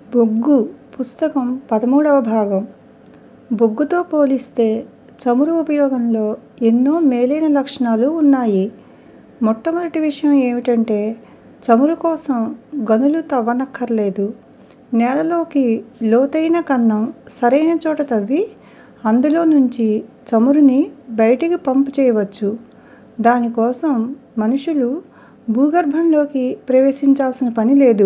బొగ్గు పుస్తకం 13వ భాగం. బొగ్గుతో పోలిస్తే చమురు ఉపయోగంలో ఎన్నో మేలైన లక్షణాలు ఉన్నాయి. మొట్టమొదటి విషయం ఏమిటంటే చమురు కోసం గనులు తవ్వనక్కర్లేదు. నేలలోకి లోతైన కన్నం సరైన చోట తవ్వి అందులో నుంచి చమురుని బయటికి పంపు చేయవచ్చు. దానికోసం మనుషులు భూగర్భంలోకి ప్రవేశించాల్సిన పని లేదు.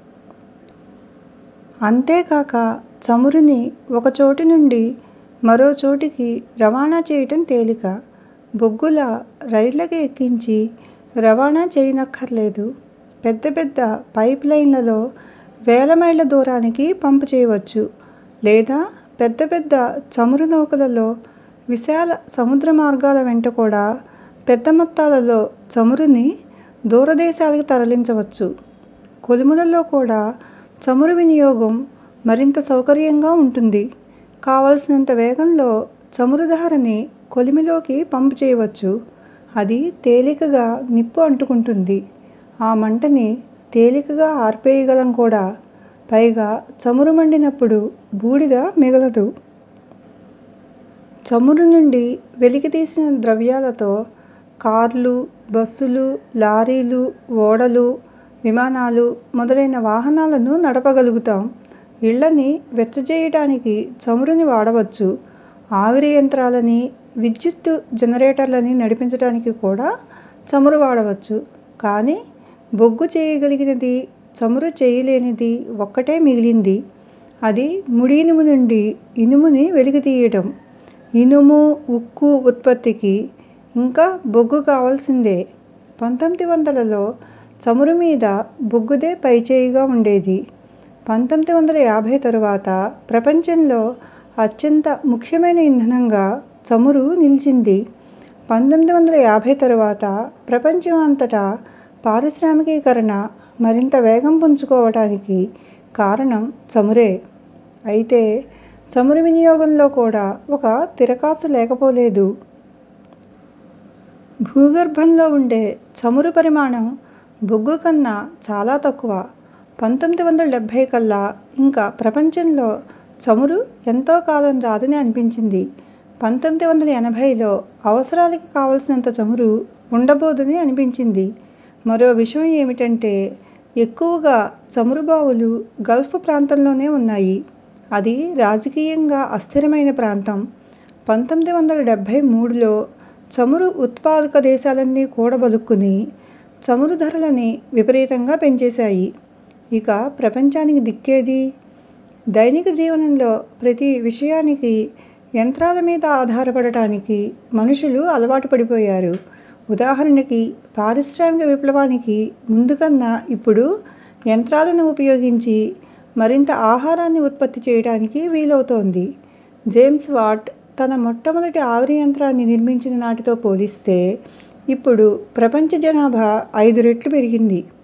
అంతేకాక చమురుని ఒక చోటు నుండి మరో చోటికి రవాణా చేయటం తేలిక. బొగ్గులా రైళ్ళకి ఎక్కించి రవాణా చేయనక్కర్లేదు. పెద్ద పెద్ద పైప్ లైన్లలో వేల మైళ్ళ దూరానికి పంపు చేయవచ్చు. లేదా పెద్ద పెద్ద చమురు నౌకలలో విశాల సముద్ర మార్గాల వెంట కూడా పెద్ద మొత్తాలలో చమురుని దూరదేశాలకు తరలించవచ్చు. కొలిములలో కూడా చమురు వినియోగం మరింత సౌకర్యంగా ఉంటుంది. కావలసినంత వేగంలో చమురు ధారని కొలిమిలోకి పంపు చేయవచ్చు. అది తేలికగా నిప్పు అంటుకుంటుంది. ఆ మంటని తేలికగా ఆర్పేయగలం కూడా. పైగా చమురు మండినప్పుడు బూడిద మిగలదు. చమురు నుండి వెలికితీసిన ద్రవ్యాలతో కార్లు, బస్సులు, లారీలు, ఓడలు, విమానాలు మొదలైన వాహనాలను నడపగలుగుతాం. ఇళ్ళని వెచ్చజేయటానికి చమురుని వాడవచ్చు. ఆవిరి యంత్రాలని, విద్యుత్తు జనరేటర్లని నడిపించటానికి కూడా చమురు వాడవచ్చు. కానీ బొగ్గు చేయగలిగినది, చమురు చేయలేనిది ఒక్కటే మిగిలింది. అది ముడి ఇనుము నుండి ఇనుముని వెలికితీయటం. ఇనుము, ఉక్కు ఉత్పత్తికి ఇంకా బొగ్గు కావాల్సిందే. 1900లలో చమురు మీద బొగ్గుదే పైచేయిగా ఉండేది. 1950 తరువాత ప్రపంచంలో అత్యంత ముఖ్యమైన ఇంధనంగా చమురు నిలిచింది. 1950 తరువాత ప్రపంచం అంతటా పారిశ్రామికీకరణ మరింత వేగం పుంజుకోవటానికి కారణం చమురే. అయితే చమురు వినియోగంలో కూడా ఒక తిరకాసు లేకపోలేదు. భూగర్భంలో ఉండే చమురు పరిమాణం బొగ్గు కన్నా చాలా తక్కువ. 1970 కల్లా ఇంకా ప్రపంచంలో చమురు ఎంతో కాలం రాదని అనిపించింది. 1980లో అవసరాలకి కావలసినంత చమురు ఉండబోదని అనిపించింది. మరో విషయం ఏమిటంటే ఎక్కువగా చమురు బావులు గల్ఫ్ ప్రాంతంలోనే ఉన్నాయి. అది రాజకీయంగా అస్థిరమైన ప్రాంతం. 1973లో చమురు ఉత్పాదక దేశాలన్నీ కూడబలుక్కుని చమురు ధరలని విపరీతంగా పెంచేశాయి. ఇక ప్రపంచానికి దిక్కేది? దైనిక జీవనంలో ప్రతి విషయానికి యంత్రాల మీద ఆధారపడటానికి మనుషులు అలవాటు పడిపోయారు. ఉదాహరణకి పారిశ్రామిక విప్లవానికి ముందు కన్నా ఇప్పుడు యంత్రాలను ఉపయోగించి మరింత ఆహారాన్ని ఉత్పత్తి చేయటానికి వీలవుతోంది. జేమ్స్ వాట్ తన మొట్టమొదటి ఆవిరి యంత్రాన్ని నిర్మించిన నాటితో పోలిస్తే ఇప్పుడు ప్రపంచ జనాభా 5 రెట్లు పెరిగింది.